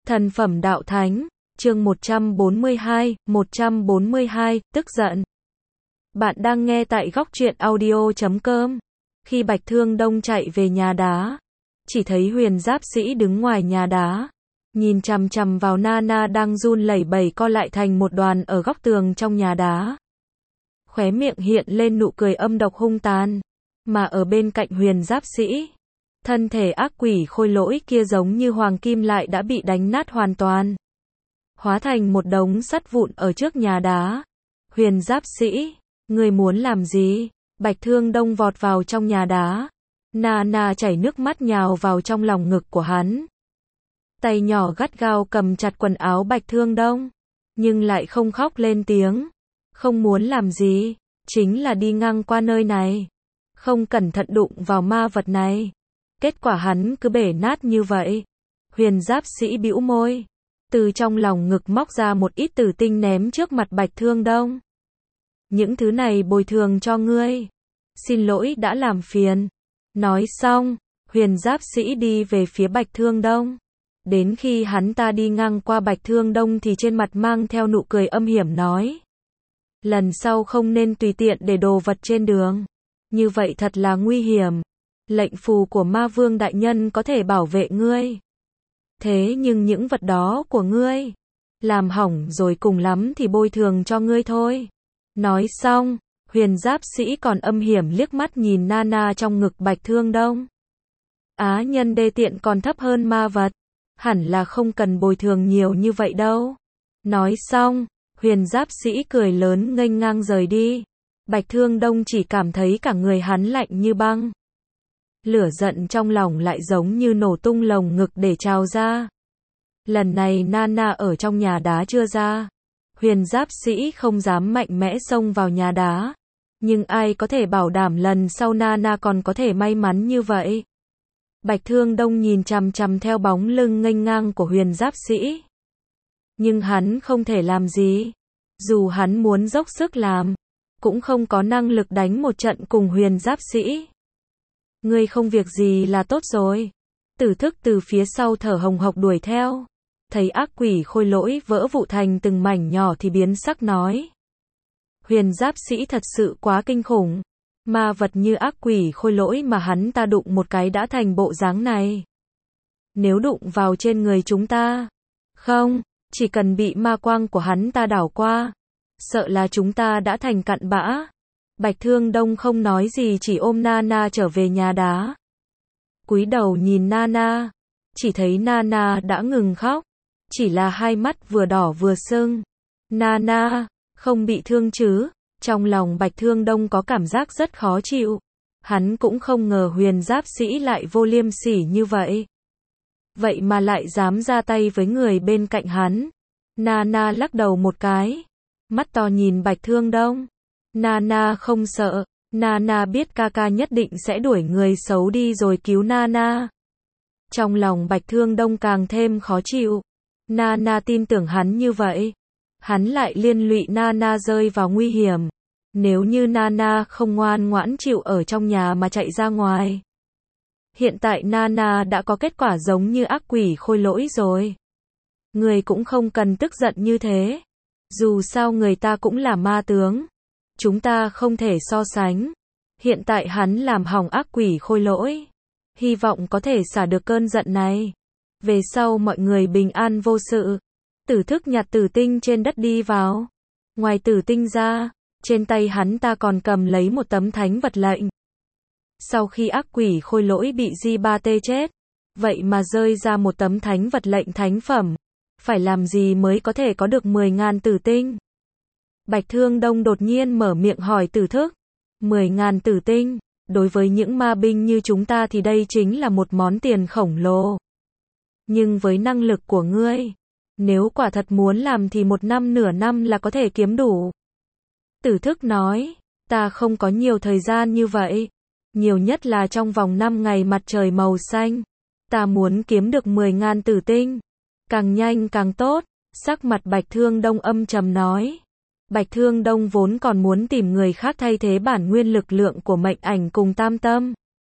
Thần phẩm đạo thánh, chương 142, tức giận. Bạn đang nghe tại góc truyện audio.com. Khi Bạch Thương Đông chạy về nhà đá, chỉ thấy Huyền Giáp Sĩ đứng ngoài nhà đá, nhìn chằm chằm vào Nana đang run lẩy bẩy co lại thành một đoàn ở góc tường trong nhà đá. Khóe miệng hiện lên nụ cười âm độc hung tàn, mà ở bên cạnh Huyền Giáp Sĩ, thân thể ác quỷ khôi lỗi kia giống như hoàng kim lại đã bị đánh nát hoàn toàn, hóa thành một đống sắt vụn ở trước nhà đá. Huyền Giáp Sĩ, ngươi muốn làm gì? Bạch Thương Đông vọt vào trong nhà đá. Nana chảy nước mắt nhào vào trong lòng ngực của hắn. Tay nhỏ gắt gao cầm chặt quần áo Bạch Thương Đông, nhưng lại không khóc lên tiếng. Không muốn làm gì, chính là đi ngang qua nơi này, không cẩn thận đụng vào ma vật này. Kết quả hắn cứ bể nát như vậy. Huyền Giáp Sĩ bĩu môi, từ trong lòng ngực móc ra một ít tử tinh ném trước mặt Bạch Thương Đông. Những thứ này bồi thường cho ngươi. Xin lỗi đã làm phiền. Nói xong, Huyền Giáp Sĩ đi về phía Bạch Thương Đông. Đến khi hắn ta đi ngang qua Bạch Thương Đông thì trên mặt mang theo nụ cười âm hiểm nói: lần sau không nên tùy tiện để đồ vật trên đường. Như vậy thật là nguy hiểm. Lệnh phù của Ma Vương đại nhân có thể bảo vệ ngươi. Thế nhưng những vật đó của ngươi làm hỏng rồi cùng lắm thì bồi thường cho ngươi thôi. Nói xong, Huyền Giáp Sĩ còn âm hiểm liếc mắt nhìn Nana trong ngực Bạch Thương Đông. Á nhân đê tiện còn thấp hơn ma vật, hẳn là không cần bồi thường nhiều như vậy đâu. Nói xong, Huyền Giáp Sĩ cười lớn nghênh ngang rời đi. Bạch Thương Đông chỉ cảm thấy cả người hắn lạnh như băng. Lửa giận trong lòng lại giống như nổ tung lồng ngực để trào ra. Lần này Nana ở trong nhà đá chưa ra. Huyền Giáp Sĩ không dám mạnh mẽ xông vào nhà đá. Nhưng ai có thể bảo đảm lần sau Nana còn có thể may mắn như vậy. Bạch Thương Đông nhìn chằm chằm theo bóng lưng nghênh ngang của Huyền Giáp Sĩ. Nhưng hắn không thể làm gì. Dù hắn muốn dốc sức làm, cũng không có năng lực đánh một trận cùng Huyền Giáp Sĩ. Ngươi không việc gì là tốt rồi. Tử Thức từ phía sau thở hồng hộc đuổi theo. Thấy ác quỷ khôi lỗi vỡ vụn thành từng mảnh nhỏ thì biến sắc nói: Huyền Giáp Sĩ thật sự quá kinh khủng. Ma vật như ác quỷ khôi lỗi mà hắn ta đụng một cái đã thành bộ dáng này. Nếu đụng vào trên người chúng ta, không, chỉ cần bị ma quang của hắn ta đảo qua, sợ là chúng ta đã thành cặn bã. Bạch Thương Đông không nói gì, chỉ ôm Nana trở về nhà đá. Cúi đầu nhìn Nana, chỉ thấy Nana đã ngừng khóc, chỉ là hai mắt vừa đỏ vừa sưng. Nana, không bị thương chứ? Trong lòng Bạch Thương Đông có cảm giác rất khó chịu. Hắn cũng không ngờ Huyền Giáp Sĩ lại vô liêm sỉ như vậy. Vậy mà lại dám ra tay với người bên cạnh hắn. Nana lắc đầu một cái, mắt to nhìn Bạch Thương Đông. Nana không sợ. Nana biết Kaka nhất định sẽ đuổi người xấu đi rồi cứu Nana. Trong lòng Bạch Thương Đông càng thêm khó chịu. Nana tin tưởng hắn như vậy, hắn lại liên lụy Nana rơi vào nguy hiểm. Nếu như Nana không ngoan ngoãn chịu ở trong nhà mà chạy ra ngoài, hiện tại Nana đã có kết quả giống như ác quỷ khôi lỗi rồi. Người cũng không cần tức giận như thế. Dù sao người ta cũng là ma tướng. Chúng ta không thể so sánh. Hiện tại hắn làm hỏng ác quỷ khôi lỗi, hy vọng có thể xả được cơn giận này. Về sau mọi người bình an vô sự. Tử Thức nhặt tử tinh trên đất đi vào. Ngoài tử tinh ra, trên tay hắn ta còn cầm lấy một tấm thánh vật lệnh. Sau khi ác quỷ khôi lỗi bị Ji3T chết, vậy mà rơi ra một tấm thánh vật lệnh thánh phẩm. Phải làm gì mới có thể có được 10.000 tử tinh? Bạch Thương Đông đột nhiên mở miệng hỏi Tử Thức. 10.000 tử tinh, đối với những ma binh như chúng ta thì đây chính là một món tiền khổng lồ. Nhưng với năng lực của ngươi, nếu quả thật muốn làm thì một năm nửa năm là có thể kiếm đủ. Tử Thức nói, ta không có nhiều thời gian như vậy. Nhiều nhất là trong vòng 5 ngày mặt trời màu xanh. Ta muốn kiếm được 10.000 tử tinh. Càng nhanh càng tốt. Sắc mặt Bạch Thương Đông âm trầm nói. Bạch Thương Đông vốn còn muốn tìm người khác thay thế bản nguyên lực lượng của mệnh ảnh cùng tam tâm.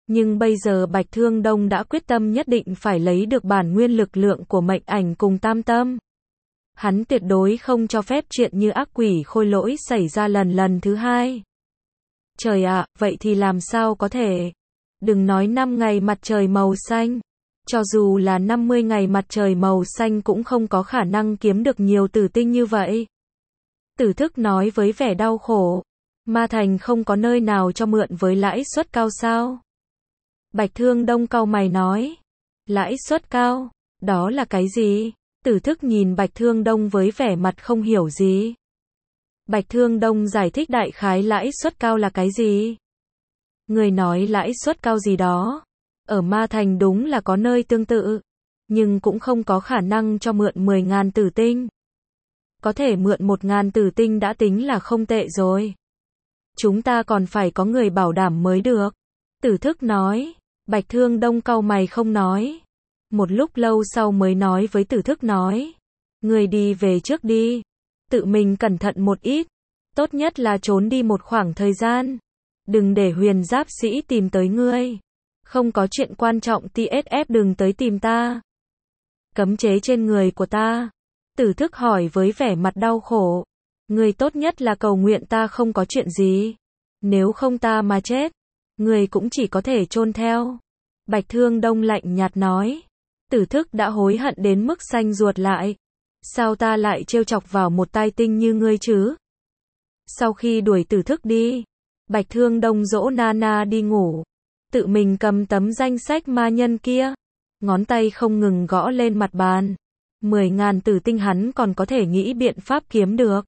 Nhưng bây giờ Bạch Thương Đông đã quyết tâm nhất định phải lấy được bản nguyên lực lượng của mệnh ảnh cùng tam tâm. Hắn tuyệt đối không cho phép chuyện như ác quỷ khôi lỗi xảy ra lần thứ hai. Trời ạ, vậy thì làm sao có thể? Đừng nói 5 ngày mặt trời màu xanh. Cho dù là 50 ngày mặt trời màu xanh cũng không có khả năng kiếm được nhiều tử tinh như vậy. Tử Thức nói với vẻ đau khổ. Ma Thành không có nơi nào cho mượn với lãi suất cao sao? Bạch Thương Đông cau mày nói. Lãi suất cao? Đó là cái gì? Tử Thức nhìn Bạch Thương Đông với vẻ mặt không hiểu gì. Bạch Thương Đông giải thích đại khái lãi suất cao là cái gì? Người nói lãi suất cao gì đó? Ở Ma Thành đúng là có nơi tương tự, nhưng cũng không có khả năng cho mượn 10.000 tử tinh. Có thể mượn 1.000 tử tinh đã tính là không tệ rồi. Chúng ta còn phải có người bảo đảm mới được. Tử Thức nói. Bạch Thương Đông cau mày không nói. Một lúc lâu sau mới nói với Tử Thức nói. Người đi về trước đi. Tự mình cẩn thận một ít. Tốt nhất là trốn đi một khoảng thời gian. Đừng để Huyền Giáp Sĩ tìm tới ngươi. Không có chuyện quan trọng TSF đừng tới tìm ta. Cấm chế trên người của ta. Tử Thức hỏi với vẻ mặt đau khổ. Người tốt nhất là cầu nguyện ta không có chuyện gì. Nếu không ta mà chết, người cũng chỉ có thể chôn theo. Bạch Thương Đông lạnh nhạt nói. Tử Thức đã hối hận đến mức xanh ruột lại. Sao ta lại trêu chọc vào một tai tinh như ngươi chứ? Sau khi đuổi Tử Thức đi, Bạch Thương Đông dỗ Nana đi ngủ. Tự mình cầm tấm danh sách ma nhân kia. Ngón tay không ngừng gõ lên mặt bàn. 10.000 tử tinh hắn còn có thể nghĩ biện pháp kiếm được.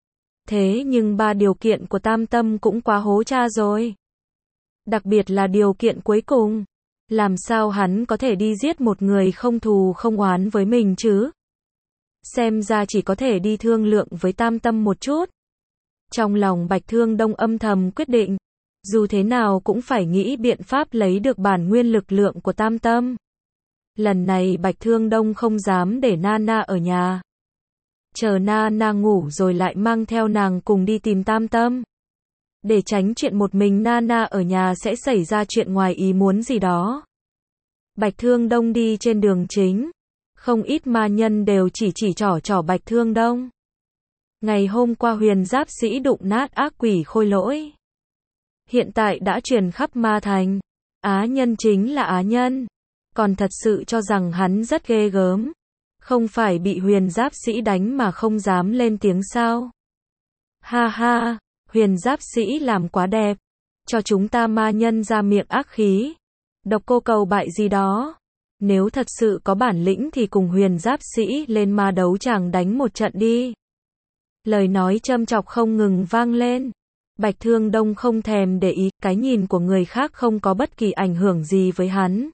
Thế nhưng 3 điều kiện của tam tâm cũng quá hố cha rồi. Đặc biệt là điều kiện cuối cùng. Làm sao hắn có thể đi giết một người không thù không oán với mình chứ? Xem ra chỉ có thể đi thương lượng với tam tâm một chút. Trong lòng Bạch Thương Đông âm thầm quyết định. Dù thế nào cũng phải nghĩ biện pháp lấy được bản nguyên lực lượng của tam tâm. Lần này Bạch Thương Đông không dám để Nana ở nhà. Chờ Nana ngủ rồi lại mang theo nàng cùng đi tìm tam tâm. Để tránh chuyện một mình Nana ở nhà sẽ xảy ra chuyện ngoài ý muốn gì đó. Bạch Thương Đông đi trên đường chính. Không ít ma nhân đều chỉ trỏ Bạch Thương Đông. Ngày hôm qua Huyền Giáp Sĩ đụng nát ác quỷ khôi lỗi. Hiện tại đã truyền khắp Ma Thành. Á nhân chính là Á nhân. Còn thật sự cho rằng hắn rất ghê gớm. Không phải bị Huyền Giáp Sĩ đánh mà không dám lên tiếng sao? Ha ha, Huyền Giáp Sĩ làm quá đẹp. Cho chúng ta ma nhân ra miệng ác khí. Độc cô cầu bại gì đó. Nếu thật sự có bản lĩnh thì cùng Huyền Giáp Sĩ lên ma đấu tràng đánh một trận đi. Lời nói châm chọc không ngừng vang lên. Bạch Thương Đông không thèm để ý, cái nhìn của người khác không có bất kỳ ảnh hưởng gì với hắn.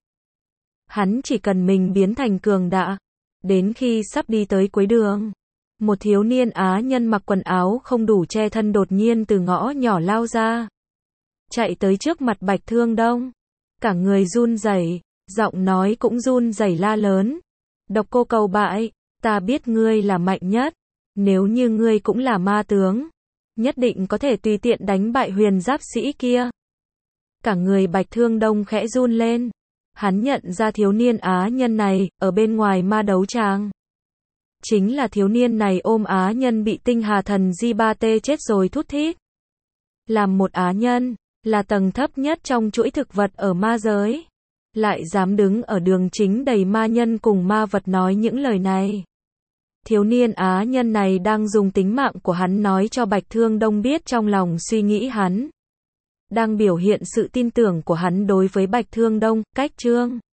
Hắn chỉ cần mình biến thành cường đại. Đến khi sắp đi tới cuối đường, một thiếu niên Á nhân mặc quần áo không đủ che thân đột nhiên từ ngõ nhỏ lao ra. Chạy tới trước mặt Bạch Thương Đông. Cả người run rẩy, giọng nói cũng run rẩy la lớn. Độc cô cầu bại, ta biết ngươi là mạnh nhất. Nếu như ngươi cũng là ma tướng, nhất định có thể tùy tiện đánh bại Huyền Giáp Sĩ kia. Cả người Bạch Thương Đông khẽ run lên. Hắn nhận ra thiếu niên Á nhân này, ở bên ngoài ma đấu tràng. Chính là thiếu niên này ôm Á nhân bị tinh hà thần Di-ba-tê chết rồi thút thít. Làm một Á nhân, là tầng thấp nhất trong chuỗi thực vật ở ma giới. Lại dám đứng ở đường chính đầy ma nhân cùng ma vật nói những lời này. Thiếu niên Á nhân này đang dùng tính mạng của hắn nói cho Bạch Thương Đông biết trong lòng suy nghĩ hắn. Đang biểu hiện sự tin tưởng của hắn đối với Bạch Thương Đông, cách chương